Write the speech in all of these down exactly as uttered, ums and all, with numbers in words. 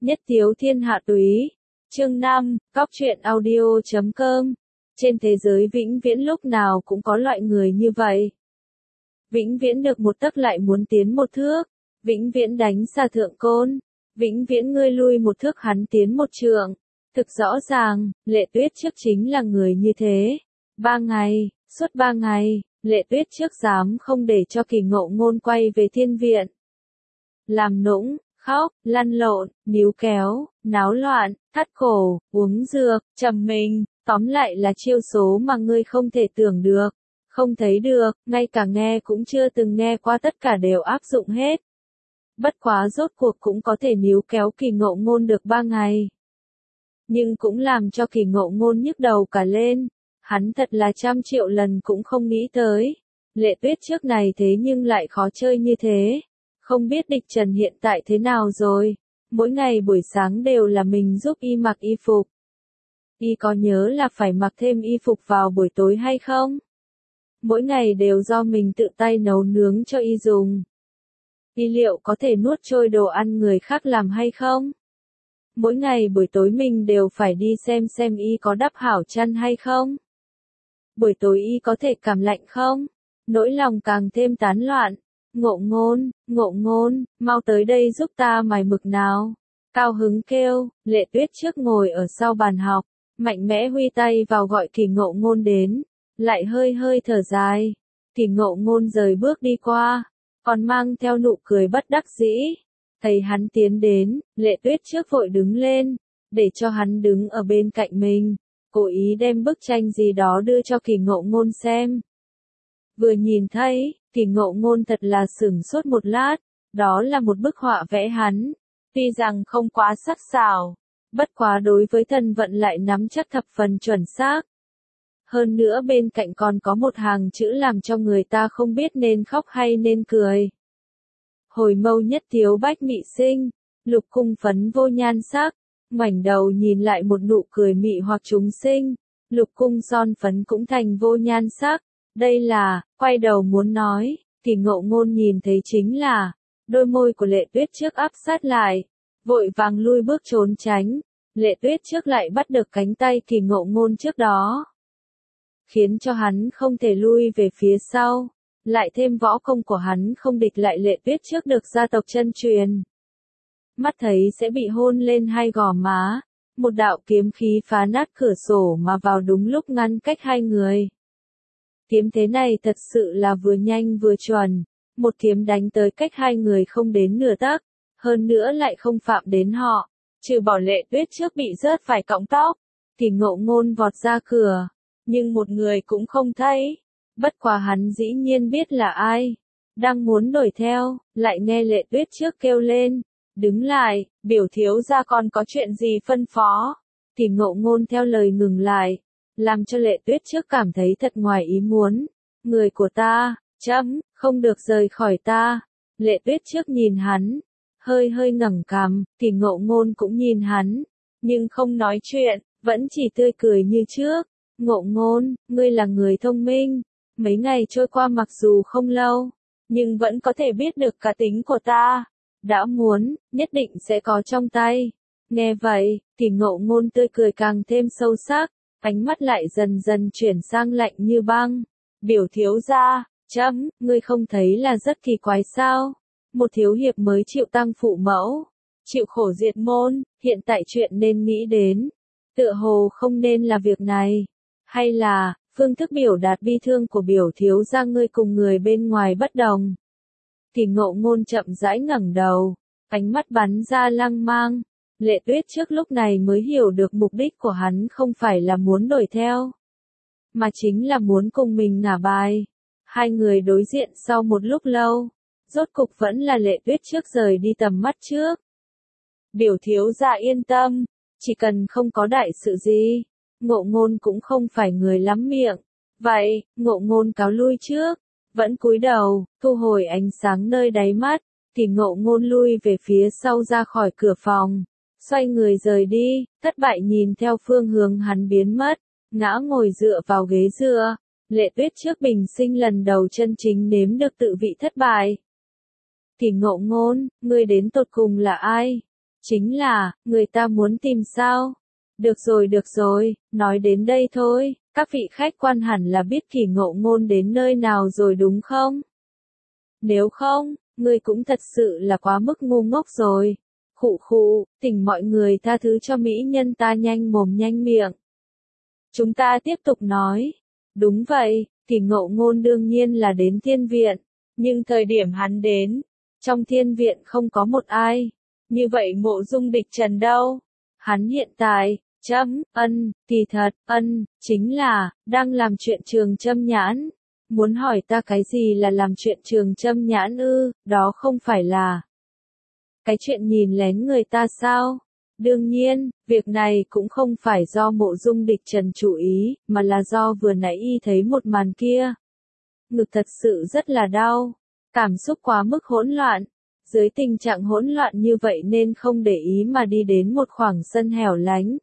Nhất Tiếu Thiên Hạ Túy. Chương năm, Cóc truyện audio chấm com. Trên thế giới vĩnh viễn lúc nào cũng có loại người như vậy. Vĩnh viễn được một tấc lại muốn tiến một thước, vĩnh viễn đánh xa thượng côn, vĩnh viễn ngươi lui một thước hắn tiến một trượng. Thực rõ ràng, Lệ Tuyết trước chính là người như thế. Ba ngày, suốt ba ngày, Lệ Tuyết trước dám không để cho Kỳ Ngộ Ngôn quay về thiên viện. Làm nũng, khóc, lăn lộn, níu kéo, náo loạn, thắt cổ, uống dược, trầm mình, tóm lại là chiêu số mà ngươi không thể tưởng được, không thấy được, ngay cả nghe cũng chưa từng nghe qua tất cả đều áp dụng hết. Bất quá rốt cuộc cũng có thể níu kéo Kỳ Ngộ Ngôn được ba ngày. Nhưng cũng làm cho Kỳ Ngộ Ngôn nhức đầu cả lên, hắn thật là trăm triệu lần cũng không nghĩ tới. Lệ Tuyết trước này thế nhưng lại khó chơi như thế. Không biết địch trần hiện tại thế nào rồi, mỗi ngày buổi sáng đều là mình giúp y mặc y phục. Y có nhớ là phải mặc thêm y phục vào buổi tối hay không? Mỗi ngày đều do mình tự tay nấu nướng cho y dùng. Y liệu có thể nuốt trôi đồ ăn người khác làm hay không? Mỗi ngày buổi tối mình đều phải đi xem xem y có đắp hảo chăn hay không? Buổi tối y có thể cảm lạnh không? Nỗi lòng càng thêm tán loạn. Ngộ Ngôn, Ngộ Ngôn, mau tới đây giúp ta mài mực nào. Cao hứng kêu, Lệ Tuyết trước ngồi ở sau bàn học, mạnh mẽ huy tay vào gọi Kỳ Ngộ Ngôn đến, lại hơi hơi thở dài. Kỳ Ngộ Ngôn rời bước đi qua, còn mang theo nụ cười bất đắc dĩ. Thấy hắn tiến đến, Lệ Tuyết trước vội đứng lên, để cho hắn đứng ở bên cạnh mình, cố ý đem bức tranh gì đó đưa cho Kỳ Ngộ Ngôn xem. Vừa nhìn thấy, Kỳ Ngộ Ngôn thật là sửng sốt một lát, đó là một bức họa vẽ hắn, tuy rằng không quá sắc sảo, bất quá đối với thần vận lại nắm chắc thập phần chuẩn xác. Hơn nữa bên cạnh còn có một hàng chữ làm cho người ta không biết nên khóc hay nên cười. Hồi mâu nhất thiếu bách mị sinh, lục cung phấn vô nhan sắc, ngoảnh đầu nhìn lại một nụ cười mị hoặc chúng sinh, lục cung son phấn cũng thành vô nhan sắc. Đây là, quay đầu muốn nói, Kỳ Ngộ Ngôn nhìn thấy chính là, đôi môi của Lệ Tuyết trước áp sát lại, vội vàng lui bước trốn tránh, Lệ Tuyết trước lại bắt được cánh tay Kỳ Ngộ Ngôn trước đó, khiến cho hắn không thể lui về phía sau, lại thêm võ công của hắn không địch lại Lệ Tuyết trước được gia tộc chân truyền. Mắt thấy sẽ bị hôn lên hai gò má, một đạo kiếm khí phá nát cửa sổ mà vào đúng lúc ngăn cách hai người. Kiếm thế này thật sự là vừa nhanh vừa chuẩn, một kiếm đánh tới cách hai người không đến nửa tấc, hơn nữa lại không phạm đến họ, trừ bỏ Lệ Tuyết trước bị rớt phải cọng tóc, Kỳ Ngộ Ngôn vọt ra cửa, nhưng một người cũng không thấy, bất quá hắn dĩ nhiên biết là ai, đang muốn đuổi theo, lại nghe Lệ Tuyết trước kêu lên, đứng lại, biểu thiếu gia còn có chuyện gì phân phó, Kỳ Ngộ Ngôn theo lời ngừng lại. Làm cho Lệ Tuyết trước cảm thấy thật ngoài ý muốn. Người của ta, chấm, không được rời khỏi ta. Lệ Tuyết trước nhìn hắn, hơi hơi ngẩng cằm, Kỳ Ngộ Ngôn cũng nhìn hắn, nhưng không nói chuyện, vẫn chỉ tươi cười như trước. Ngộ Ngôn, ngươi là người thông minh, mấy ngày trôi qua mặc dù không lâu, nhưng vẫn có thể biết được cá tính của ta. Đã muốn, nhất định sẽ có trong tay. Nghe vậy, Kỳ Ngộ Ngôn tươi cười càng thêm sâu sắc. Ánh mắt lại dần dần chuyển sang lạnh như băng. Biểu thiếu gia, chấm, ngươi không thấy là rất kỳ quái sao? Một thiếu hiệp mới chịu tăng phụ mẫu, chịu khổ diệt môn, hiện tại chuyện nên nghĩ đến. Tựa hồ không nên là việc này. Hay là, phương thức biểu đạt bi thương của biểu thiếu gia ngươi cùng người bên ngoài bất đồng. Kỳ Ngộ Ngôn chậm rãi ngẩng đầu, ánh mắt bắn ra lăng mang. Lệ Tuyết trước lúc này mới hiểu được mục đích của hắn không phải là muốn đuổi theo, mà chính là muốn cùng mình ngả bài. Hai người đối diện sau một lúc lâu, rốt cục vẫn là Lệ Tuyết trước rời đi tầm mắt trước. Biểu thiếu gia yên tâm, chỉ cần không có đại sự gì, Ngộ Ngôn cũng không phải người lắm miệng. Vậy, Ngộ Ngôn cáo lui trước, vẫn cúi đầu, thu hồi ánh sáng nơi đáy mắt, thì Ngộ Ngôn lui về phía sau ra khỏi cửa phòng. Xoay người rời đi, thất bại nhìn theo phương hướng hắn biến mất, ngã ngồi dựa vào ghế dựa. Lệ Tuyết trước bình sinh lần đầu chân chính nếm được tự vị thất bại. Kỳ Ngộ Ngôn, ngươi đến tột cùng là ai? Chính là, người ta muốn tìm sao? Được rồi được rồi, nói đến đây thôi, các vị khách quan hẳn là biết Kỳ Ngộ Ngôn đến nơi nào rồi đúng không? Nếu không, ngươi cũng thật sự là quá mức ngu ngốc rồi. Khụ khụ, thỉnh mọi người tha thứ cho mỹ nhân ta nhanh mồm nhanh miệng. Chúng ta tiếp tục nói. Đúng vậy, Kỳ Ngộ Ngôn đương nhiên là đến thiên viện, nhưng thời điểm hắn đến, trong thiên viện không có một ai. Như vậy Mộ Dung Địch Trần đâu? Hắn hiện tại, chấm, ân, kỳ thật, ân, chính là, đang làm chuyện trường châm nhãn. Muốn hỏi ta cái gì là làm chuyện trường châm nhãn ư, đó không phải là cái chuyện nhìn lén người ta sao? Đương nhiên, việc này cũng không phải do Mộ Dung Địch Trần chủ ý, mà là do vừa nãy y thấy một màn kia. Ngực thật sự rất là đau, cảm xúc quá mức hỗn loạn. Dưới tình trạng hỗn loạn như vậy nên không để ý mà đi đến một khoảng sân hẻo lánh.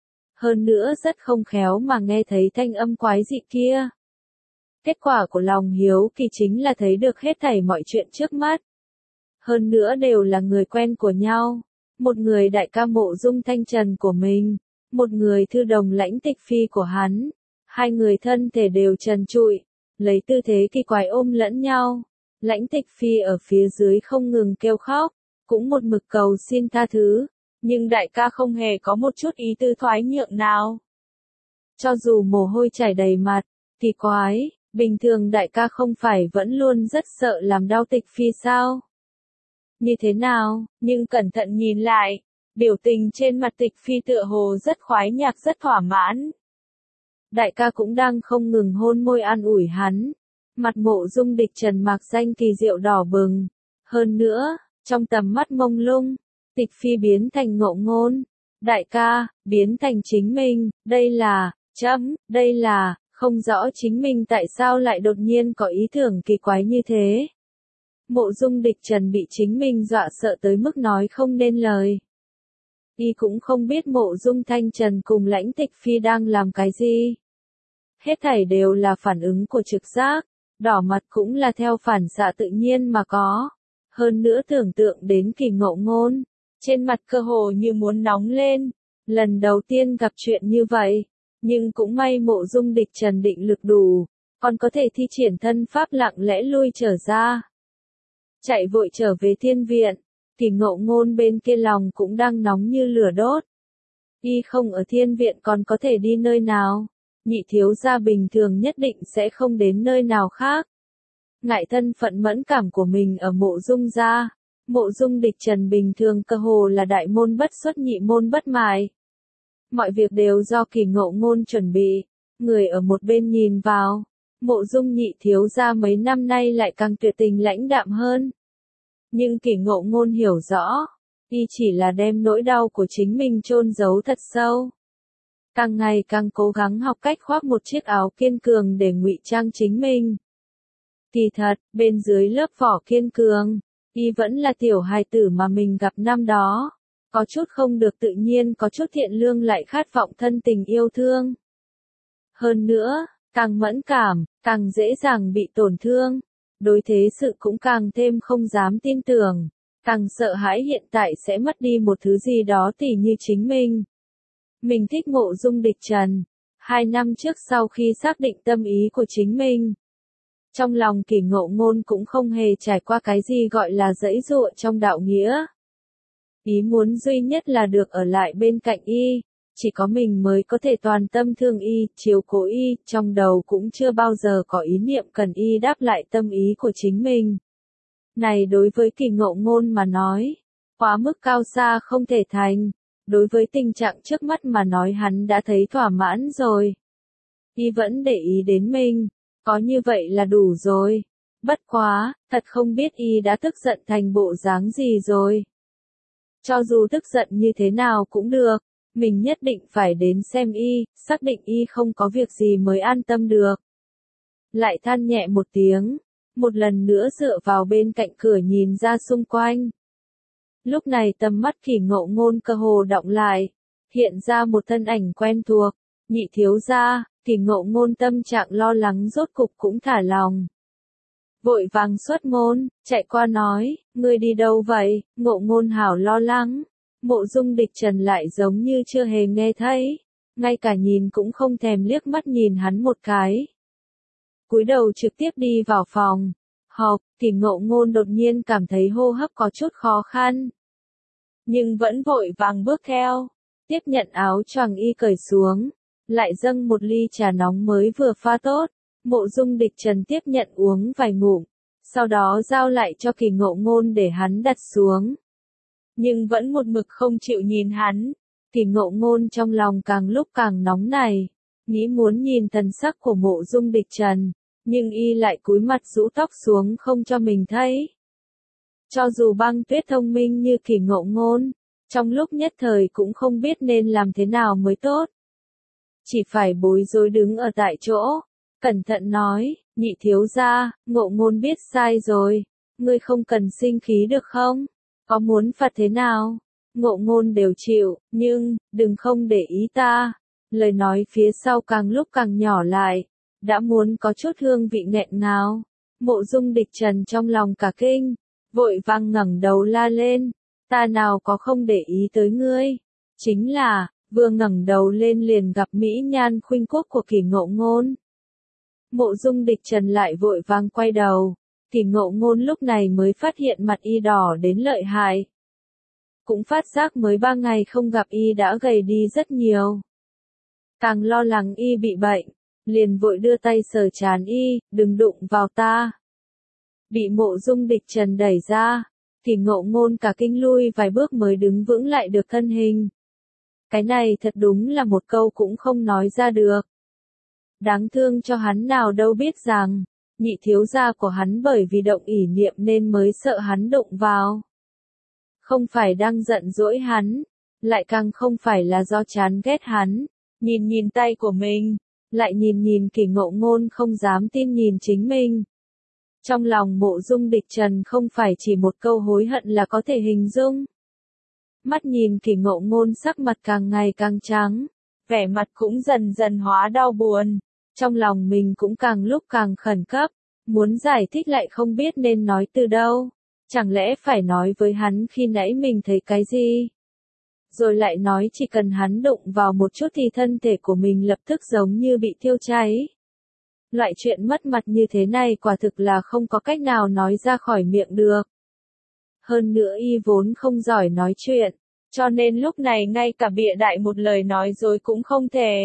Hơn nữa rất không khéo mà nghe thấy thanh âm quái dị kia. Kết quả của lòng hiếu kỳ chính là thấy được hết thảy mọi chuyện trước mắt. Hơn nữa đều là người quen của nhau. Một người đại ca Mộ Dung Thanh Trần của mình. Một người thư đồng Lãnh Tịch Phi của hắn. Hai người thân thể đều trần trụi. Lấy tư thế kỳ quái ôm lẫn nhau. Lãnh Tịch Phi ở phía dưới không ngừng kêu khóc. Cũng một mực cầu xin tha thứ. Nhưng đại ca không hề có một chút ý tư thoái nhượng nào. Cho dù mồ hôi chảy đầy mặt. Kỳ quái, bình thường đại ca không phải vẫn luôn rất sợ làm đau Tịch Phi sao? Như thế nào, nhưng cẩn thận nhìn lại, biểu tình trên mặt Tịch Phi tựa hồ rất khoái nhạc rất thỏa mãn. Đại ca cũng đang không ngừng hôn môi an ủi hắn. Mặt Mộ Dung Địch Trần mạc danh kỳ diệu đỏ bừng. Hơn nữa, trong tầm mắt mông lung, Tịch Phi biến thành Ngộ Ngôn. Đại ca, biến thành chính mình, đây là, chấm, đây là, không rõ chính mình tại sao lại đột nhiên có ý tưởng kỳ quái như thế. Mộ Dung Địch Trần bị chính mình dọa sợ tới mức nói không nên lời. Y cũng không biết Mộ Dung Thanh Trần cùng Lãnh Tịch Phi đang làm cái gì. Hết thảy đều là phản ứng của trực giác, đỏ mặt cũng là theo phản xạ tự nhiên mà có. Hơn nữa tưởng tượng đến Kỳ Ngộ Ngôn, trên mặt cơ hồ như muốn nóng lên. Lần đầu tiên gặp chuyện như vậy, nhưng cũng may Mộ Dung Địch Trần định lực đủ, còn có thể thi triển thân pháp lặng lẽ lui trở ra. Chạy vội trở về thiên viện, Kỳ Ngộ Ngôn bên kia lòng cũng đang nóng như lửa đốt. Y không ở thiên viện còn có thể đi nơi nào, nhị thiếu gia bình thường nhất định sẽ không đến nơi nào khác. Ngại thân phận mẫn cảm của mình ở Mộ Dung gia, Mộ Dung Địch Trần bình thường cơ hồ là đại môn bất xuất nhị môn bất mại. Mọi việc đều do Kỳ Ngộ Ngôn chuẩn bị, người ở một bên nhìn vào. Mộ Dung nhị thiếu gia mấy năm nay lại càng tuyệt tình lãnh đạm hơn. Nhưng Kỳ Ngộ Ngôn hiểu rõ, y chỉ là đem nỗi đau của chính mình chôn giấu thật sâu. Càng ngày càng cố gắng học cách khoác một chiếc áo kiên cường để ngụy trang chính mình. Kỳ thật, bên dưới lớp vỏ kiên cường, y vẫn là tiểu hài tử mà mình gặp năm đó. Có chút không được tự nhiên, có chút thiện lương lại khát vọng thân tình yêu thương. Hơn nữa, càng mẫn cảm, càng dễ dàng bị tổn thương. Đối thế sự cũng càng thêm không dám tin tưởng. Càng sợ hãi hiện tại sẽ mất đi một thứ gì đó tỉ như chính mình. Mình thích Mộ Dung Địch Trần. Hai năm trước sau khi xác định tâm ý của chính mình, trong lòng Kỳ Ngộ Ngôn cũng không hề trải qua cái gì gọi là giãy giụa trong đạo nghĩa. Ý muốn duy nhất là được ở lại bên cạnh y, chỉ có mình mới có thể toàn tâm thương y, chiếu cố y, trong đầu cũng chưa bao giờ có ý niệm cần y đáp lại tâm ý của chính mình. Này đối với Kỳ Ngộ Ngôn mà nói, quá mức cao xa không thể thành, đối với tình trạng trước mắt mà nói hắn đã thấy thỏa mãn rồi. Y vẫn để ý đến mình, có như vậy là đủ rồi. Bất quá, thật không biết y đã tức giận thành bộ dáng gì rồi. Cho dù tức giận như thế nào cũng được, mình nhất định phải đến xem y, xác định y không có việc gì mới an tâm được. Lại than nhẹ một tiếng, một lần nữa dựa vào bên cạnh cửa nhìn ra xung quanh. Lúc này tầm mắt Kỳ Ngộ Ngôn cơ hồ đọng lại, hiện ra một thân ảnh quen thuộc, nhị thiếu gia. Kỳ Ngộ Ngôn tâm trạng lo lắng rốt cục cũng thả lòng. Vội vàng xuất môn, chạy qua nói, ngươi đi đâu vậy? Ngộ Ngôn hảo lo lắng. Mộ Dung Địch Trần lại giống như chưa hề nghe thấy, ngay cả nhìn cũng không thèm liếc mắt nhìn hắn một cái. Cúi đầu trực tiếp đi vào phòng họp, thì Ngộ Ngôn đột nhiên cảm thấy hô hấp có chút khó khăn. Nhưng vẫn vội vàng bước theo, tiếp nhận áo choàng y cởi xuống, lại dâng một ly trà nóng mới vừa pha tốt. Mộ Dung Địch Trần tiếp nhận uống vài ngụm, sau đó giao lại cho Kỳ Ngộ Ngôn để hắn đặt xuống. Nhưng vẫn một mực không chịu nhìn hắn. Kỳ Ngộ Ngôn trong lòng càng lúc càng nóng này, nghĩ muốn nhìn thần sắc của Mộ Dung Địch Trần, nhưng y lại cúi mặt rũ tóc xuống không cho mình thấy. Cho dù Băng Tuyết thông minh như Kỳ Ngộ Ngôn, trong lúc nhất thời cũng không biết nên làm thế nào mới tốt. Chỉ phải bối rối đứng ở tại chỗ, cẩn thận nói, nhị thiếu gia, Ngộ Ngôn biết sai rồi, ngươi không cần sinh khí được không? Có muốn phạt thế nào? Ngộ Ngôn đều chịu, nhưng, đừng không để ý ta. Lời nói phía sau càng lúc càng nhỏ lại, đã muốn có chút hương vị nghẹn ngào. Mộ Dung Địch Trần trong lòng cả kinh, vội vàng ngẩng đầu la lên, ta nào có không để ý tới ngươi. Chính là, vừa ngẩng đầu lên liền gặp mỹ nhan khuynh quốc của Kỳ Ngộ Ngôn. Mộ Dung Địch Trần lại vội vàng quay đầu, Kỳ Ngộ Ngôn lúc này mới phát hiện mặt y đỏ đến lợi hại. Cũng phát giác mới ba ngày không gặp y đã gầy đi rất nhiều. Càng lo lắng y bị bệnh, liền vội đưa tay sờ trán y, đừng đụng vào ta. Bị Mộ Dung Địch Trần đẩy ra, Kỳ Ngộ Ngôn cả kinh lui vài bước mới đứng vững lại được thân hình. Cái này thật đúng là một câu cũng không nói ra được. Đáng thương cho hắn nào đâu biết rằng, nhị thiếu gia của hắn bởi vì động ỷ niệm nên mới sợ hắn đụng vào. Không phải đang giận dỗi hắn, lại càng không phải là do chán ghét hắn, nhìn nhìn tay của mình, lại nhìn nhìn Kỳ Ngộ Ngôn không dám tin nhìn chính mình. Trong lòng Mộ Dung Địch Trần không phải chỉ một câu hối hận là có thể hình dung. Mắt nhìn Kỳ Ngộ Ngôn sắc mặt càng ngày càng trắng, vẻ mặt cũng dần dần hóa đau buồn, trong lòng mình cũng càng lúc càng khẩn cấp, muốn giải thích lại không biết nên nói từ đâu, chẳng lẽ phải nói với hắn khi nãy mình thấy cái gì? Rồi lại nói chỉ cần hắn đụng vào một chút thì thân thể của mình lập tức giống như bị thiêu cháy. Loại chuyện mất mặt như thế này quả thực là không có cách nào nói ra khỏi miệng được. Hơn nữa y vốn không giỏi nói chuyện, cho nên lúc này ngay cả bịa đại một lời nói dối cũng không thể.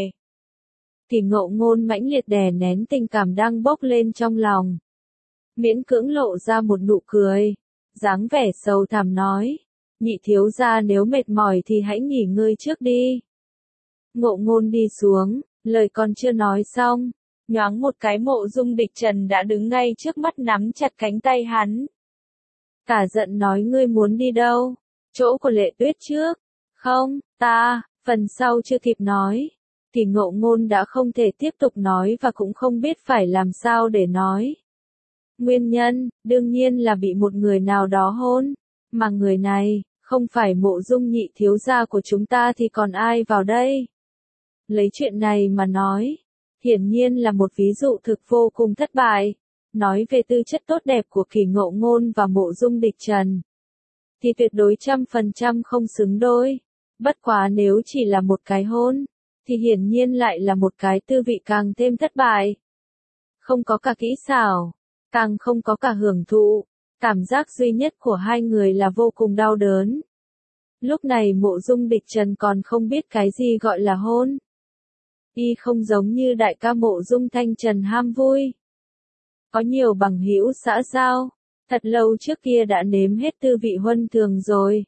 Kỳ Ngộ Ngôn mãnh liệt đè nén tình cảm đang bốc lên trong lòng. Miễn cưỡng lộ ra một nụ cười, dáng vẻ sầu thảm nói, nhị thiếu gia nếu mệt mỏi thì hãy nghỉ ngơi trước đi. Ngộ Ngôn đi xuống, lời còn chưa nói xong, nhoáng một cái Mộ Dung Địch Trần đã đứng ngay trước mắt nắm chặt cánh tay hắn. Cả giận nói ngươi muốn đi đâu? Chỗ của Lệ Tuyết trước. Không, ta, phần sau chưa kịp nói. Kỳ Ngộ Ngôn đã không thể tiếp tục nói và cũng không biết phải làm sao để nói. Nguyên nhân, đương nhiên là bị một người nào đó hôn. Mà người này, không phải Mộ Dung nhị thiếu gia của chúng ta thì còn ai vào đây? Lấy chuyện này mà nói, hiển nhiên là một ví dụ thực vô cùng thất bại. Nói về tư chất tốt đẹp của Kỳ Ngộ Ngôn và Mộ Dung Địch Trần, thì tuyệt đối trăm phần trăm không xứng đôi. Bất quá nếu chỉ là một cái hôn, thì hiển nhiên lại là một cái tư vị càng thêm thất bại. Không có cả kỹ xảo, càng không có cả hưởng thụ, cảm giác duy nhất của hai người là vô cùng đau đớn. Lúc này Mộ Dung Địch Trần còn không biết cái gì gọi là hôn. Y không giống như đại ca Mộ Dung Thanh Trần ham vui. Có nhiều bằng hữu xã giao, thật lâu trước kia đã nếm hết tư vị huân thường rồi.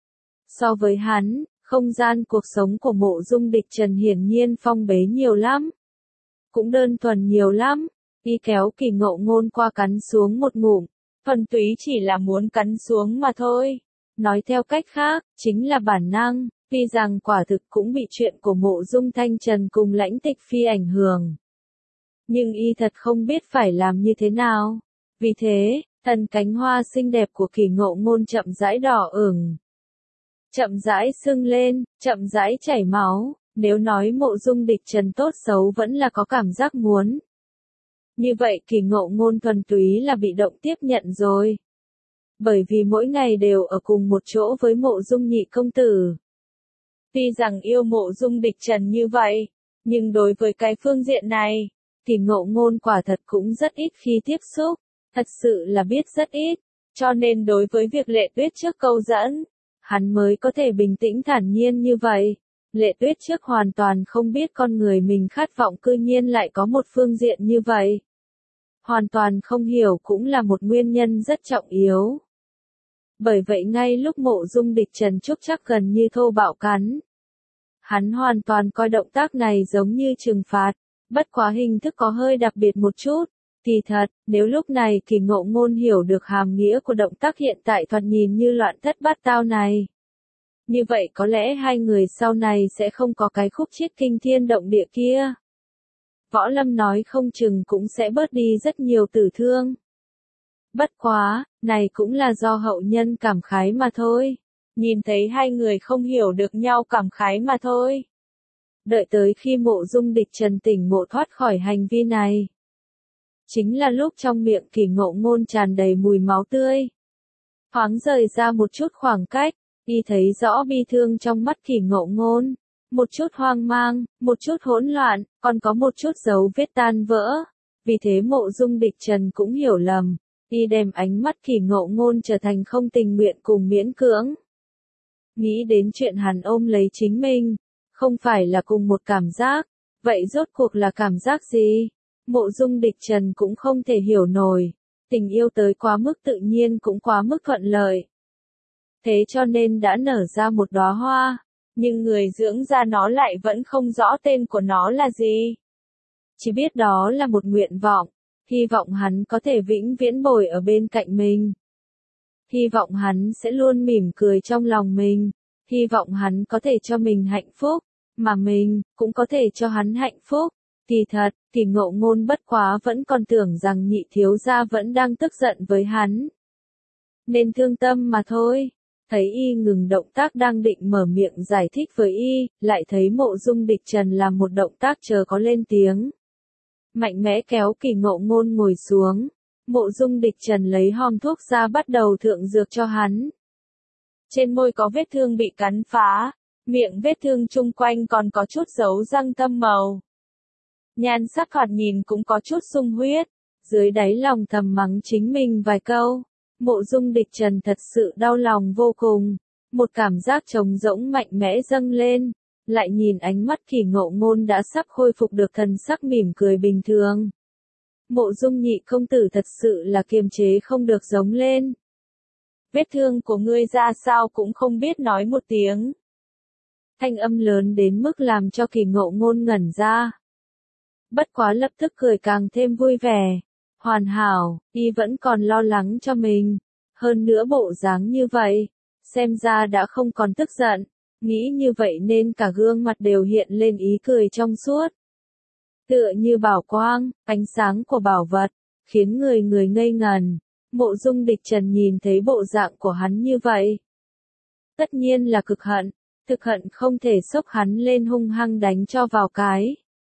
So với hắn, không gian cuộc sống của Mộ Dung Địch Trần hiển nhiên phong bế nhiều lắm. Cũng đơn thuần nhiều lắm. Y kéo Kỳ Ngộ Ngôn qua cắn xuống một ngụm, thuần túy chỉ là muốn cắn xuống mà thôi. Nói theo cách khác, chính là bản năng, tuy rằng quả thực cũng bị chuyện của Mộ Dung Thanh Trần cùng Lãnh Tịch Phi ảnh hưởng. Nhưng y thật không biết phải làm như thế nào. Vì thế, thân cánh hoa xinh đẹp của Kỳ Ngộ Ngôn chậm rãi đỏ ửng, chậm rãi sưng lên, chậm rãi chảy máu. Nếu nói Mộ Dung Địch Trần tốt xấu vẫn là có cảm giác muốn. Như vậy Kỳ Ngộ Ngôn thuần túy là bị động tiếp nhận rồi. bởi vì mỗi ngày đều ở cùng một chỗ với Mộ Dung nhị công tử. Tuy rằng yêu Mộ Dung Địch Trần như vậy, nhưng đối với cái phương diện này, Kỳ Ngộ Ngôn quả thật cũng rất ít khi tiếp xúc, thật sự là biết rất ít, cho nên đối với việc Lệ Tuyết trước câu dẫn, hắn mới có thể bình tĩnh thản nhiên như vậy. Lệ Tuyết trước hoàn toàn không biết con người mình khát vọng cư nhiên lại có một phương diện như vậy. Hoàn toàn không hiểu cũng là một nguyên nhân rất trọng yếu. Bởi vậy ngay lúc Mộ Dung Địch Trần Trúc chắc gần như thô bạo cắn, hắn hoàn toàn coi động tác này giống như trừng phạt, bất quá hình thức có hơi đặc biệt một chút. Kỳ thật, nếu lúc này Kỳ Ngộ Ngôn hiểu được hàm nghĩa của động tác hiện tại thoạt nhìn như loạn thất bát tao này, như vậy có lẽ hai người sau này sẽ không có cái khúc chiết kinh thiên động địa kia. Võ Lâm nói không chừng cũng sẽ bớt đi rất nhiều tử thương. Bất quá, này cũng là do hậu nhân cảm khái mà thôi. Nhìn thấy hai người không hiểu được nhau cảm khái mà thôi. Đợi tới khi Mộ Dung Địch Trần tỉnh ngộ thoát khỏi hành vi này, chính là lúc trong miệng Kỳ Ngộ Ngôn tràn đầy mùi máu tươi. Thoáng rời ra một chút khoảng cách, y thấy rõ bi thương trong mắt Kỳ Ngộ Ngôn, một chút hoang mang, một chút hỗn loạn, còn có một chút dấu vết tan vỡ. Vì thế Mộ Dung Địch Trần cũng hiểu lầm, y đem ánh mắt Kỳ Ngộ Ngôn trở thành không tình nguyện cùng miễn cưỡng. Nghĩ đến chuyện hắn ôm lấy chính mình, không phải là cùng một cảm giác, vậy rốt cuộc là cảm giác gì? Mộ Dung Địch Trần cũng không thể hiểu nổi, tình yêu tới quá mức tự nhiên cũng quá mức thuận lợi. Thế cho nên đã nở ra một đóa hoa, nhưng người dưỡng ra nó lại vẫn không rõ tên của nó là gì. Chỉ biết đó là một nguyện vọng, hy vọng hắn có thể vĩnh viễn bồi ở bên cạnh mình. Hy vọng hắn sẽ luôn mỉm cười trong lòng mình, hy vọng hắn có thể cho mình hạnh phúc, mà mình cũng có thể cho hắn hạnh phúc. Kỳ thật, Kỳ Ngộ Ngôn bất quá vẫn còn tưởng rằng nhị thiếu gia vẫn đang tức giận với hắn, nên thương tâm mà thôi. Thấy y ngừng động tác đang định mở miệng giải thích với y, lại thấy Mộ Dung Địch Trần làm một động tác chờ có lên tiếng. Mạnh mẽ kéo Kỳ Ngộ Ngôn ngồi xuống, Mộ Dung Địch Trần lấy hòm thuốc ra bắt đầu thượng dược cho hắn. Trên môi có vết thương bị cắn phá, miệng vết thương chung quanh còn có chút dấu răng thâm màu. Nhan sắc thoạt nhìn cũng có chút sung huyết, dưới đáy lòng thầm mắng chính mình vài câu. Mộ Dung Địch Trần thật sự đau lòng vô cùng, một cảm giác trống rỗng mạnh mẽ dâng lên, lại nhìn ánh mắt Kỳ Ngộ Ngôn đã sắp khôi phục được thần sắc mỉm cười bình thường. Mộ Dung nhị công tử thật sự là kiềm chế không được giống lên. Vết thương của ngươi ra sao cũng không biết nói một tiếng. Thanh âm lớn đến mức làm cho Kỳ Ngộ Ngôn ngẩn ra. Bất quá lập tức cười càng thêm vui vẻ. Hoàn hảo, y vẫn còn lo lắng cho mình. Hơn nữa bộ dáng như vậy, xem ra đã không còn tức giận. Nghĩ như vậy nên cả gương mặt đều hiện lên ý cười trong suốt. Tựa như bảo quang, ánh sáng của bảo vật, khiến người người ngây ngần. Mộ Dung Địch Trần nhìn thấy bộ dạng của hắn như vậy, tất nhiên là cực hận, thực hận không thể xốc hắn lên hung hăng đánh cho vào cái.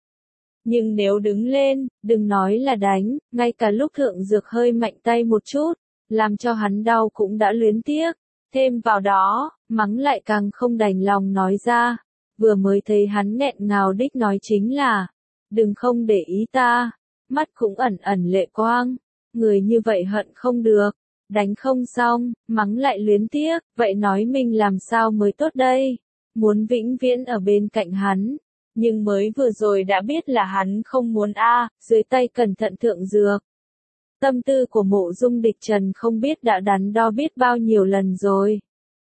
Nhưng nếu đứng lên, đừng nói là đánh, ngay cả lúc thượng dược hơi mạnh tay một chút, làm cho hắn đau cũng đã luyến tiếc. Thêm vào đó, mắng lại càng không đành lòng nói ra. Vừa mới thấy hắn nghẹn ngào đích nói chính là, đừng không để ý ta, mắt cũng ẩn ẩn lệ quang. Người như vậy hận không được, đánh không xong, mắng lại luyến tiếc, vậy nói mình làm sao mới tốt đây? Muốn vĩnh viễn ở bên cạnh hắn. Nhưng mới vừa rồi đã biết là hắn không muốn a, à, dưới tay cẩn thận thượng dược. Tâm tư của Mộ Dung Địch Trần không biết đã đắn đo biết bao nhiêu lần rồi.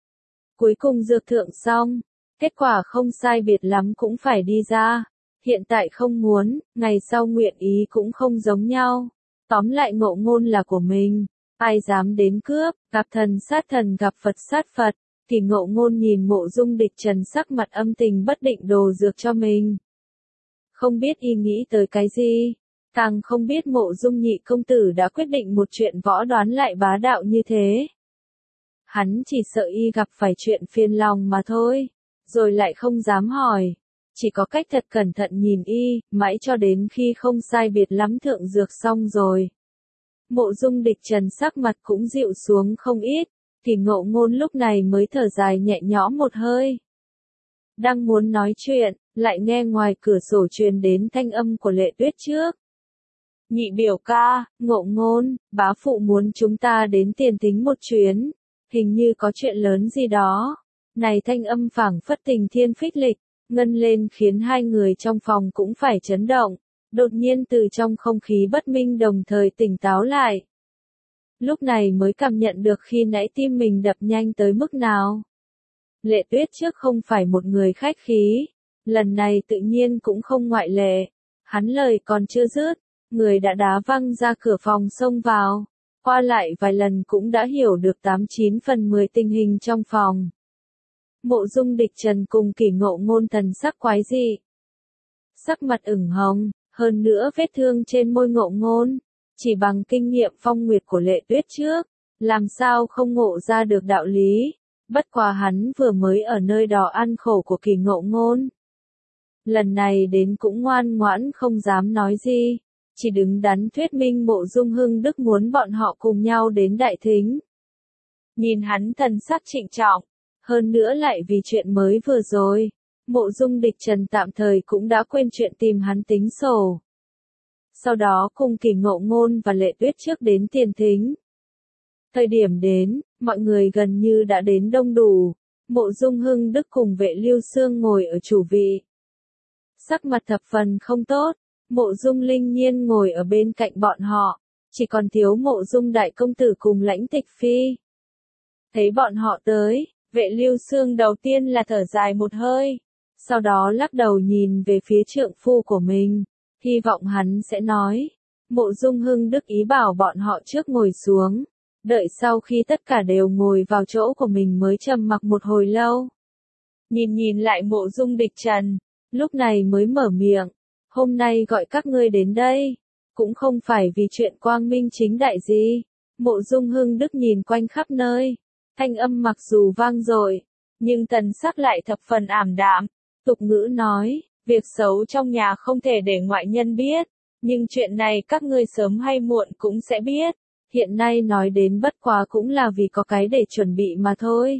Cuối cùng dược thượng xong, kết quả không sai biệt lắm cũng phải đi ra. Hiện tại không muốn, ngày sau nguyện ý cũng không giống nhau. Tóm lại Ngộ Ngôn là của mình, ai dám đến cướp, gặp thần sát thần gặp Phật sát Phật. Kỳ Ngộ Ngôn nhìn Mộ Dung Địch Trần sắc mặt âm tình bất định đồ dược cho mình. Không biết y nghĩ tới cái gì, càng không biết Mộ Dung nhị công tử đã quyết định một chuyện võ đoán lại bá đạo như thế. Hắn chỉ sợ y gặp phải chuyện phiền lòng mà thôi, rồi lại không dám hỏi. Chỉ có cách thật cẩn thận nhìn y, mãi cho đến khi không sai biệt lắm thượng dược xong rồi. Mộ Dung Địch Trần sắc mặt cũng dịu xuống không ít, Kỳ Ngộ Ngôn lúc này mới thở dài nhẹ nhõm một hơi. Đang muốn nói chuyện, lại nghe ngoài cửa sổ truyền đến thanh âm của Lệ Tuyết trước. Nhị biểu ca, Ngộ Ngôn, bá phụ muốn chúng ta đến Tiền Thính một chuyến, hình như có chuyện lớn gì đó. Này thanh âm phảng phất tình thiên phích lịch, ngân lên khiến hai người trong phòng cũng phải chấn động, đột nhiên từ trong không khí bất minh đồng thời tỉnh táo lại. Lúc này mới cảm nhận được khi nãy tim mình đập nhanh tới mức nào. Lệ Tuyết trước không phải một người khách khí, lần này tự nhiên cũng không ngoại lệ. Hắn lời còn chưa dứt, người đã đá văng ra cửa phòng xông vào, qua lại vài lần cũng đã hiểu được tám chín phần mười tình hình trong phòng. Mộ Dung Địch Trần cùng Kỳ Ngộ Ngôn thần sắc quái dị. Sắc mặt ửng hồng, hơn nữa vết thương trên môi Ngộ Ngôn, chỉ bằng kinh nghiệm phong nguyệt của Lệ Tuyết trước, làm sao không ngộ ra được đạo lý, bất quá hắn vừa mới ở nơi đó ăn khổ của Kỳ Ngộ Ngôn. Lần này đến cũng ngoan ngoãn không dám nói gì, chỉ đứng đắn thuyết minh Mộ Dung Hưng Đức muốn bọn họ cùng nhau đến Đại Thính. Nhìn hắn thần sắc trịnh trọng, hơn nữa lại vì chuyện mới vừa rồi, Mộ Dung Địch Trần tạm thời cũng đã quên chuyện tìm hắn tính sổ. Sau đó cùng Kỳ Ngộ Ngôn và Lệ Tuyết trước đến Tiền Thính. Thời điểm đến, mọi người gần như đã đến đông đủ, Mộ Dung Hưng Đức cùng Vệ Lưu Xương ngồi ở chủ vị. Sắc mặt thập phần không tốt, Mộ Dung Linh Nhiên ngồi ở bên cạnh bọn họ, chỉ còn thiếu Mộ Dung Đại Công Tử cùng Lãnh Tịch Phi. Thấy bọn họ tới, Vệ Lưu Xương đầu tiên là thở dài một hơi, sau đó lắc đầu nhìn về phía trượng phu của mình, hy vọng hắn sẽ nói. Mộ Dung Hưng Đức ý bảo bọn họ trước ngồi xuống, đợi sau khi tất cả đều ngồi vào chỗ của mình mới trầm mặc một hồi lâu. Nhìn nhìn lại Mộ Dung Địch Trần, lúc này mới mở miệng, hôm nay gọi các ngươi đến đây, cũng không phải vì chuyện quang minh chính đại gì. Mộ Dung Hưng Đức nhìn quanh khắp nơi, thanh âm mặc dù vang dội, nhưng tần sắc lại thập phần ảm đạm. Tục ngữ nói, việc xấu trong nhà không thể để ngoại nhân biết, nhưng chuyện này các ngươi sớm hay muộn cũng sẽ biết. Hiện nay nói đến bất quá cũng là vì có cái để chuẩn bị mà thôi.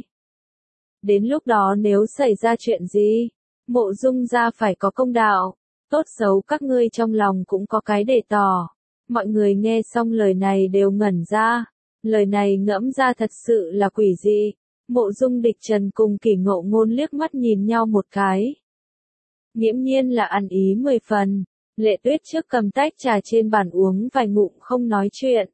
Đến lúc đó nếu xảy ra chuyện gì, Mộ Dung gia phải có công đạo, tốt xấu các ngươi trong lòng cũng có cái để tỏ. Mọi người nghe xong lời này đều ngẩn ra, lời này ngẫm ra thật sự là quỷ dị. Mộ Dung Địch Trần cùng Kỳ Ngộ Ngôn liếc mắt nhìn nhau một cái. Nghiễm nhiên là ăn ý mười phần, Lệ Tuyết trước cầm tách trà trên bàn uống vài ngụm không nói chuyện.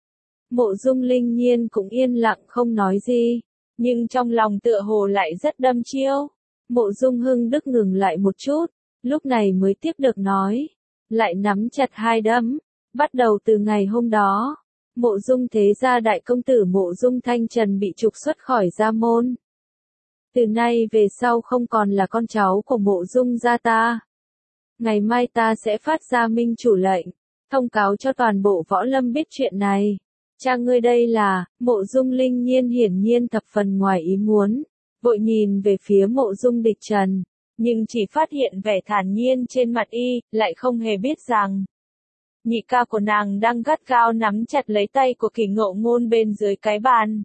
Mộ Dung Linh Nhiên cũng yên lặng không nói gì, nhưng trong lòng tựa hồ lại rất đăm chiêu. Mộ Dung Hưng Đức ngừng lại một chút, lúc này mới tiếp được nói, lại nắm chặt hai đấm. Bắt đầu từ ngày hôm đó, Mộ Dung thế gia đại công tử Mộ Dung Thanh Trần bị trục xuất khỏi gia môn. Từ nay về sau không còn là con cháu của Mộ Dung gia ta. Ngày mai ta sẽ phát ra minh chủ lệnh, thông cáo cho toàn bộ võ lâm biết chuyện này. Cha ngươi đây là, Mộ Dung Linh Nhiên hiển nhiên thập phần ngoài ý muốn, vội nhìn về phía Mộ Dung Địch Trần, nhưng chỉ phát hiện vẻ thản nhiên trên mặt y, lại không hề biết rằng nhị ca của nàng đang gắt gao nắm chặt lấy tay của Kỳ Ngộ Ngôn bên dưới cái bàn.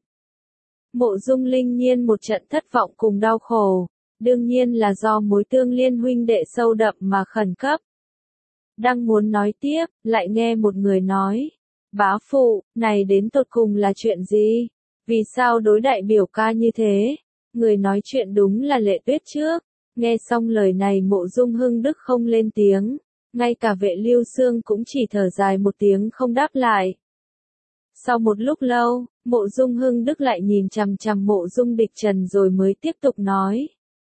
Mộ Dung Linh Nhiên một trận thất vọng cùng đau khổ, đương nhiên là do mối tương liên huynh đệ sâu đậm mà khẩn cấp. Đang muốn nói tiếp, lại nghe một người nói, bá phụ, này đến tột cùng là chuyện gì? Vì sao đối đại biểu ca như thế? Người nói chuyện đúng là Lệ Tuyết trước. Nghe xong lời này Mộ Dung Hưng Đức không lên tiếng, ngay cả Vệ Lưu Xương cũng chỉ thở dài một tiếng không đáp lại. Sau một lúc lâu, Mộ Dung Hưng Đức lại nhìn chằm chằm Mộ Dung Địch Trần rồi mới tiếp tục nói.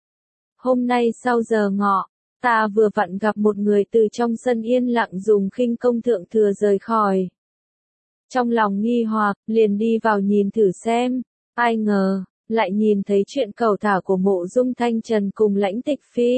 Hôm nay sau giờ ngọ, ta vừa vặn gặp một người từ trong sân yên lặng dùng khinh công thượng thừa rời khỏi. Trong lòng nghi hoặc, liền đi vào nhìn thử xem, ai ngờ, lại nhìn thấy chuyện cầu thả của Mộ Dung Thanh Trần cùng Lãnh Tịch Phi.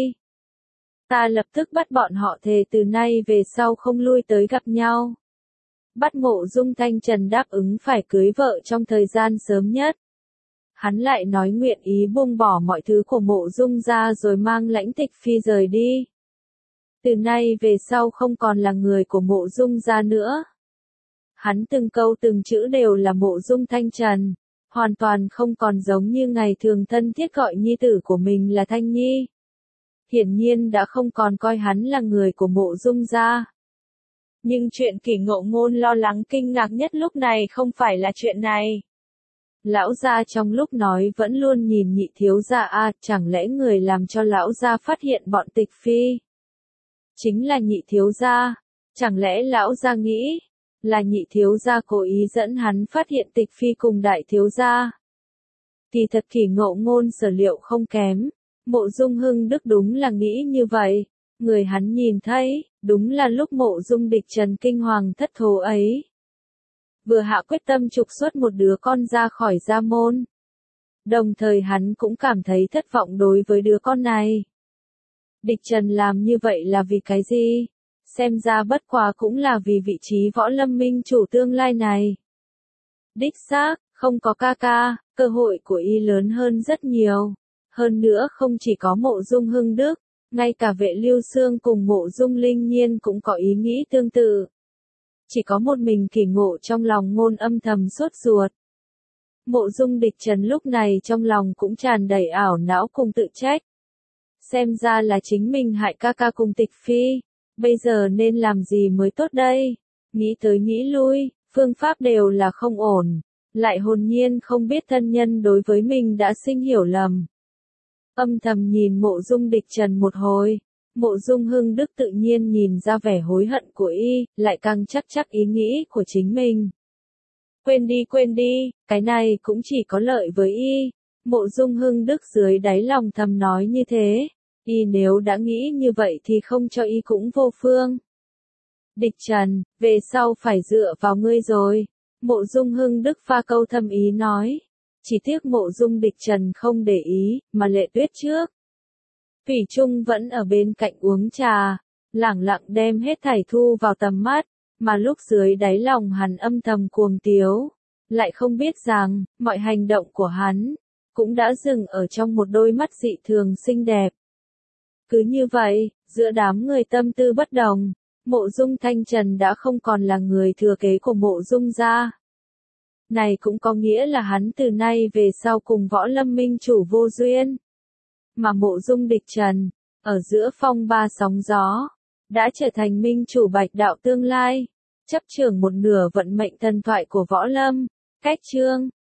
Ta lập tức bắt bọn họ thề từ nay về sau không lui tới gặp nhau. Bắt Mộ Dung Thanh Trần đáp ứng phải cưới vợ trong thời gian sớm nhất. Hắn lại nói nguyện ý buông bỏ mọi thứ của Mộ Dung gia rồi mang Lãnh Tịch Phi rời đi. Từ nay về sau không còn là người của Mộ Dung gia nữa. Hắn từng câu từng chữ đều là Mộ Dung Thanh Trần, hoàn toàn không còn giống như ngày thường thân thiết gọi nhi tử của mình là Thanh Nhi. Hiển nhiên đã không còn coi hắn là người của Mộ Dung gia. Nhưng chuyện Kỷ Ngộ Ngôn lo lắng kinh ngạc nhất lúc này không phải là chuyện này. Lão gia trong lúc nói vẫn luôn nhìn nhị thiếu gia a, à, chẳng lẽ người làm cho lão gia phát hiện bọn tịch phi chính là nhị thiếu gia? Chẳng lẽ lão gia nghĩ là nhị thiếu gia cố ý dẫn hắn phát hiện tịch phi cùng đại thiếu gia? Kỳ thật Kỷ Ngộ Ngôn sở liệu không kém, Mộ Dung Hưng Đức đúng là nghĩ như vậy, người hắn nhìn thấy, đúng là lúc Mộ Dung Địch Trần kinh hoàng thất thố ấy. Vừa hạ quyết tâm trục xuất một đứa con ra khỏi gia môn. Đồng thời hắn cũng cảm thấy thất vọng đối với đứa con này. Địch Trần làm như vậy là vì cái gì? Xem ra bất quá cũng là vì vị trí võ lâm minh chủ tương lai này. Đích xác, không có ca ca, cơ hội của y lớn hơn rất nhiều. Hơn nữa không chỉ có Mộ Dung Hưng Đức, ngay cả Vệ Lưu Xương cùng Mộ Dung Linh Nhiên cũng có ý nghĩ tương tự. Chỉ có một mình Kỷ Ngộ trong lòng ngôn âm thầm sốt ruột. Mộ Dung Địch Trần lúc này trong lòng cũng tràn đầy ảo não cùng tự trách. Xem ra là chính mình hại ca ca cùng tịch phi, bây giờ nên làm gì mới tốt đây? Nghĩ tới nghĩ lui, phương pháp đều là không ổn, lại hồn nhiên không biết thân nhân đối với mình đã sinh hiểu lầm. Âm thầm nhìn Mộ Dung Địch Trần một hồi, Mộ Dung Hưng Đức tự nhiên nhìn ra vẻ hối hận của y, lại càng chắc chắc ý nghĩ của chính mình. Quên đi quên đi, cái này cũng chỉ có lợi với y. Mộ Dung Hưng Đức dưới đáy lòng thầm nói như thế, y nếu đã nghĩ như vậy thì không cho y cũng vô phương. Địch Trần, về sau phải dựa vào ngươi rồi. Mộ Dung Hưng Đức pha câu thâm ý nói. Chỉ tiếc Mộ Dung Địch Trần không để ý, mà Lệ Tuyết trước. Thủy Trung vẫn ở bên cạnh uống trà, lẳng lặng đem hết thảy thu vào tầm mắt, mà lúc dưới đáy lòng hắn âm thầm cuồng tiếu, lại không biết rằng, mọi hành động của hắn, cũng đã dừng ở trong một đôi mắt dị thường xinh đẹp. Cứ như vậy, giữa đám người tâm tư bất đồng, Mộ Dung Thanh Trần đã không còn là người thừa kế của Mộ Dung gia. Này cũng có nghĩa là hắn từ nay về sau cùng võ lâm minh chủ vô duyên. Mà Mộ Dung Địch Trần, ở giữa phong ba sóng gió, đã trở thành minh chủ bạch đạo tương lai, chấp trưởng một nửa vận mệnh thần thoại của võ lâm. Cách chương